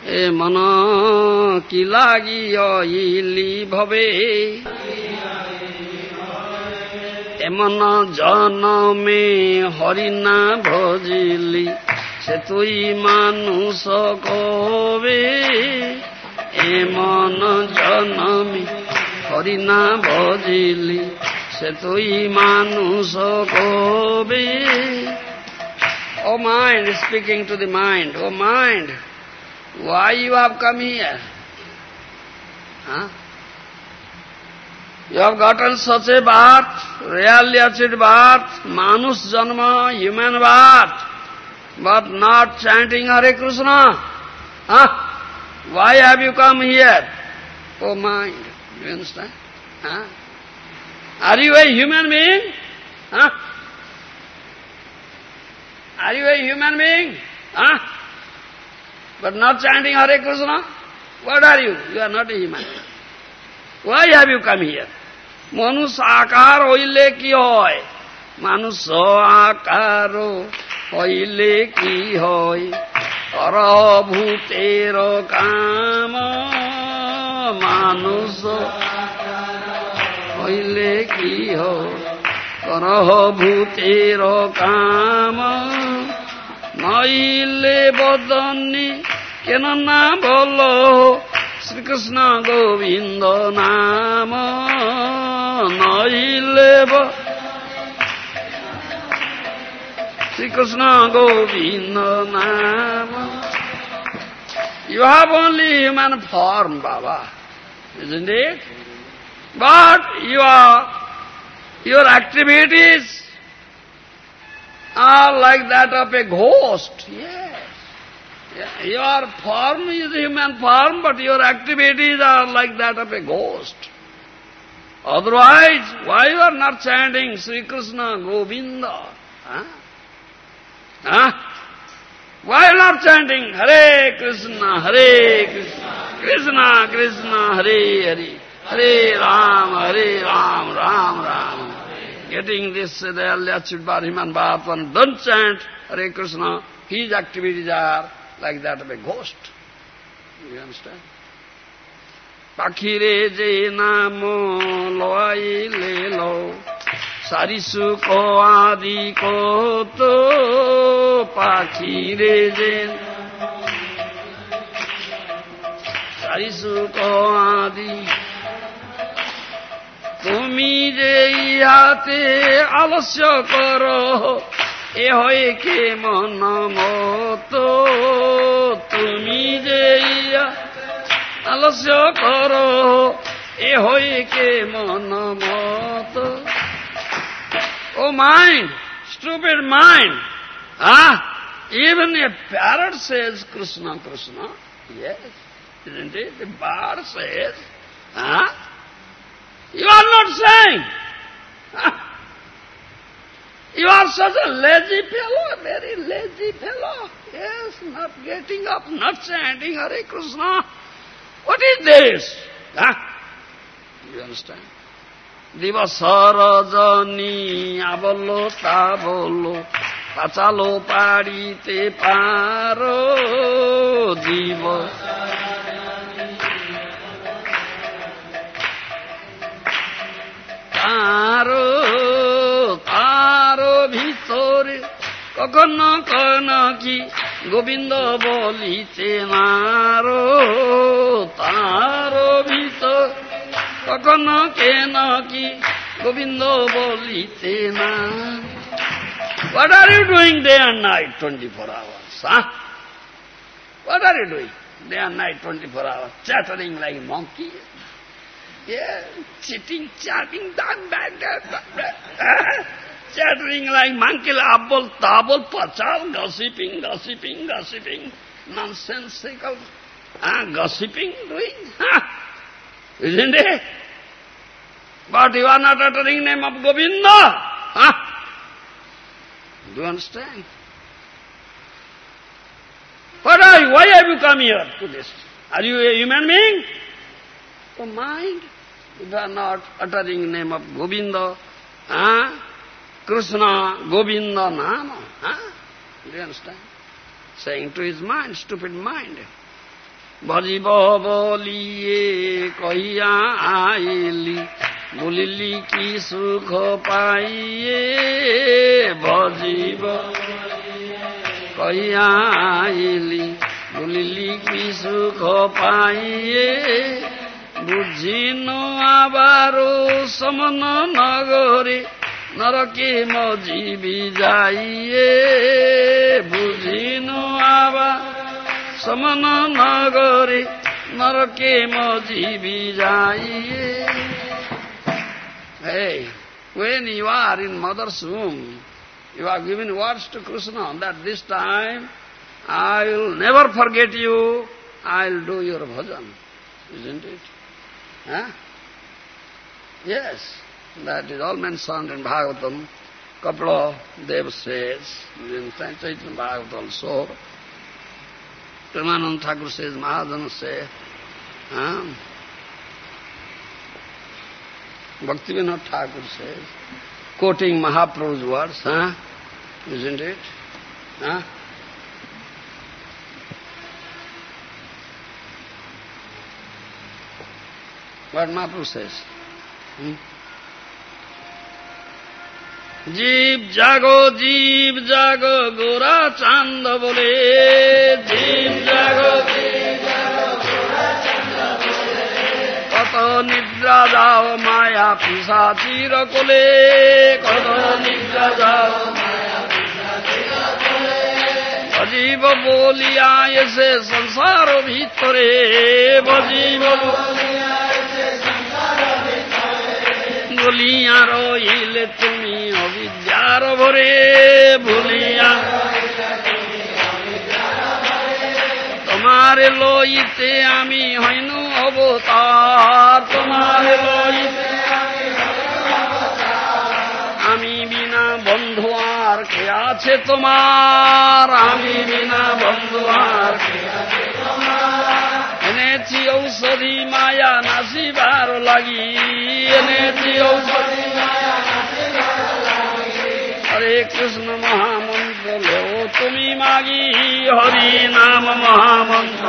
এ মন কি লাগিলি ভবে এমন জনমে হরি না ভজিলি সে তুই মানুষ কবে এমন জনমে হরি না ভজিলি সে তুই মানুষ কবে Oh mind, speaking to the mind, oh mind, why you have come here? Huh? You have gotten such a birth, rarely achieved birth, Manus Janma, human birth, but not chanting Hare Krishna. Huh? Why have you come here? Oh mind, do you understand? Huh? Are you a human being? Huh? Are you a human being? Huh? But not chanting Hare Krishna? What are you? You are not a human being. Why have you come here? Manus akar hoile ki hoy? Manus akar hoile ki hoy? Kara bhutero kama manus hoile ki hoy? করহ ভূতের কাম নইলে বদনি কেন না বল শ্রীকৃষ্ণ গোবিন্দ নাম নইলে শ্রীকৃষ্ণ গোবিন্দ নাম You have only human form, Baba, isn't it? But your activities are like that of a ghost. Yes. Your form is human form, but your activities are like that of a ghost. Otherwise, why you are not chanting Sri Krishna Govinda? Huh? Huh? Why you are not chanting Hare Krishna, Krishna Krishna, Hare Hare, Hare Ram, Ram Ram. Getting this, the early achieved by human birth, one don't chant Hare Krishna, his activities are like that of a ghost. You understand? Pakhire je namo loaile lo, sarisu ko adi ko to, pakhire je sarisu ko adi তুমি যে ইহাতে আলস্য করো এ হয়ে কে মন মত তুমি যে আলস্য করো এ হয়ে কে মন মত Oh mind, stupid mind. Even a parrot says Krishna, Krishna. Yes, isn't it? The bird says, You are not saying. You are such a lazy fellow, a very lazy fellow. Yes, not getting up, not chanting Hare Krishna. What is this? You understand? Divasara jani abolo tabolo pachalo parite paro divasara তারো ভিতরে কখনো কন কি গোবিন্দ বলিতে narrow তারো ভিতর কখনো কেন কি গোবিন্দ বলিতে না What are you doing day and night 24 hours? What are you doing day and night 24 hours? Chattering like monkey? Yeah, sitting, chatting, chattering like monkey, abol, tabol, pachal, gossiping, nonsensical, gossiping, doing, isn't it? But you are not uttering name of Govinda, Do you understand? What are you? Why have you come here to this? Are you a human being? So mind, if you are not uttering name of Govinda, Krishna, Govinda, Nama, do you understand? Saying to his mind, stupid mind. भजिब बोलिए कहिया आइली बोलिली की सुख पाइए भजिब कहिया आइली बोलिली की सुख पाइए बुझिनु आबारो समन नगरे नरके मजिबी जाइए बुझिनु आबा समन नगरे नरके मजिबी जाइए. Hey, when you are in mother's womb, you are giving words to Krishna that this time I will never forget you, I will do your bhajan. Isn't it? Huh? Yes, that is all mentioned in Bhagavatam. Kapila Dev says, in Chaitanya Bhagavat also, Premanand Thakur says, Mahajana say, Bhaktivinoda Thakur says, quoting Mahaprabhu's words, isn't it? What Mahaprabhu says? जीव जागो गोरा चांद बोले जीव जागो गोरा चांद बोले कत निद्रा जाओ माया पिशाचीर कोले कत निद्रा जाओ माया पिशाचीर कोले अजीब बोलिया ऐसे संसार भीतरे अजीब भूलिया रहिले तुमी अविद्यार भरे भूलिया तुम्हारे लइते आमी हईनु अवतार तुम्हारे लइते आमी बिना बंधु आर के आछे तुम्हार आमी बिना बंधु आर के आछे এনেছি ঔষধি মায়া নাসিবার লাগি এনেছি ঔষধি মায়া নাসিবার লাগি হরে কৃষ্ণ মহামন্ত্র লেও তুমি মাগি হরি নাম মহামন্ত্র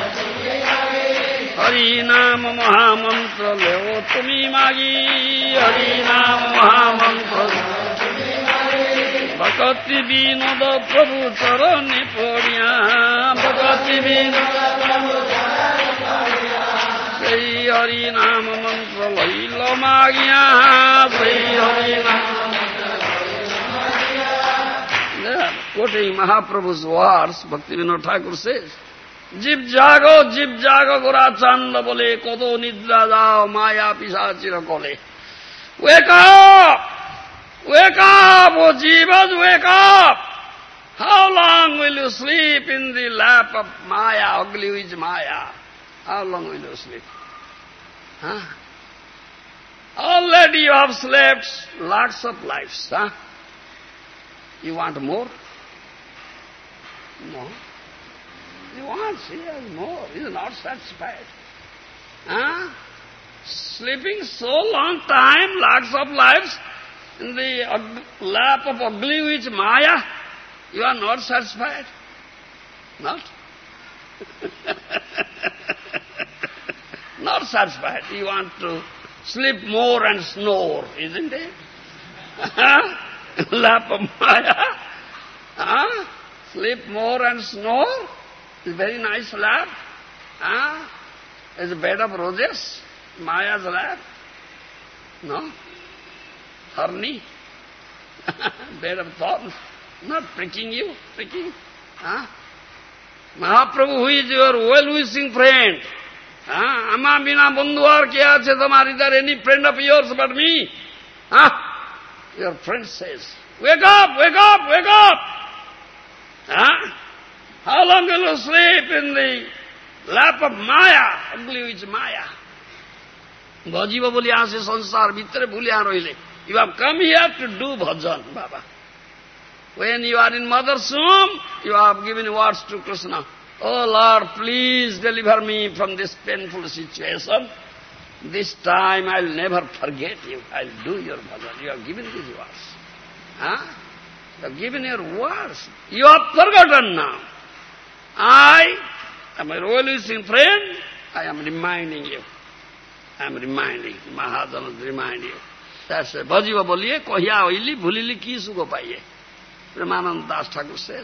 হরি নাম মহামন্ত্র লেও তুমি মাগি হরি নাম মহামন্ত্র ভকতি বিনোদ প্রভু চরণে পড়িয়া ভকতি বিনোদ প্রভু সেই হরি নাম মন্ত্র লইল মাগিয়া সেই হরি নাম quoting Mahaprabhu's words, Bhaktivinoda Thakur says, জীব জাগো গোরা চান্দ বলে কত নিদ্রা যাও মায়া পিশাচির কোলে. Wake up! Wake up, O jivas, wake up! How long will you sleep in the lap of Maya, ugly is Maya? How long will you sleep? Already you have slept lots of lives. You want more? No. You want, yes, more. You are not satisfied. Sleeping so long time, lots of lives, in the lap of ugly witch Maya, you are not satisfied? Not? Not satisfied. You want to sleep more and snore, isn't it? Lap of Maya. Sleep more and snore. It's a very nice lap. It's a bed of roses. Maya's lap. No? Thorny. Bed of thorns. Not pricking you. Pricking. Mahaprabhu, who is your well-wishing friend? Amma bina bandhu aur kya ache tomar idhar any friend of yours but me? Your friend says, wake up, wake up, wake up! How long will you sleep in the lap of Maya, ugly witch Maya? Bhajiva boli ase sansar bhitre bhulia roile. You have come here to do bhajan, Baba. When you are in mother's womb, you have given words to Krishna. Oh Lord, please deliver me from this painful situation. This time I will never forget you. I will do your bhajan. You have given these words. You have given your words. You have forgotten now. I my well-wishing friend, I am reminding you. I am reminding. Mahajanas remind you. That's it. Bhajiva boliye, kohya oili, bhulili ki suko paiye. Premanand Das Thakur says,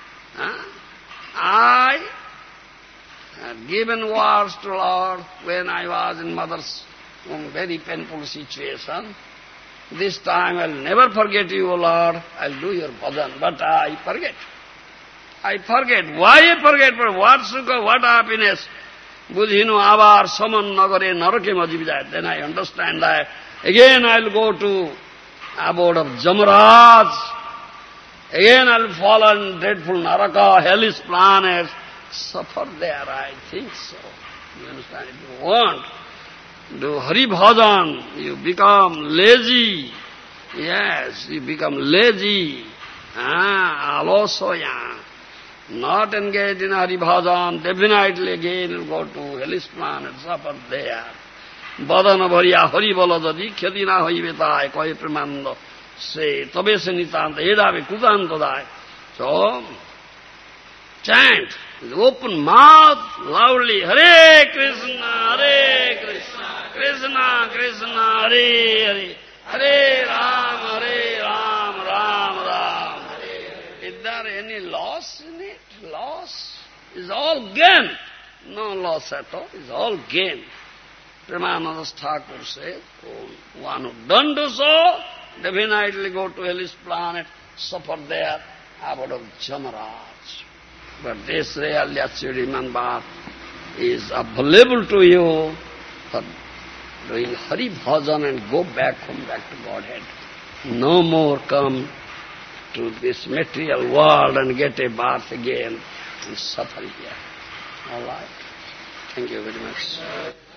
I had given words to Lord when I was in mother's very painful situation. This time I'll never forget you, O Lord. I'll do your bhajan. But I forget. I forget. Why I forget? For what sukha, what happiness? Budhinu avar saman nagare narake majibijay. Then I understand that. Again I'll go to abode of Jamaraj. Again I'll fall on dreadful Naraka, hellish planets. Suffer there, I think so. You understand? If you want do Hari Bhajan, you become lazy. Yes, you become lazy. Alosoya. Not engaged in Hari Bhajan, definitely again you'll go to hellish planet, suffer there. Badana bhariya Hari Bala jadi, khedina hoibe tai, koi pramando. Say, tabe se nitanta, edave kutanta dai. So, chant, with open mouth, loudly, Hare Krishna, Hare Krishna, Krishna Krishna, Hare Hare, Hare Ram, Ram Ram. Is there any loss in it? Loss? It's all gain. No loss at all. It's all gain. Premanand Thakur says, one who don't do so, definitely go to hellish planet, suffer there, abode of Jamaraj. But this real Yachuriman Bhav is available to you for doing Hari Bhajan and go back home, back to Godhead. No more come to this material world and get a birth again and suffer here. All right. Thank you very much.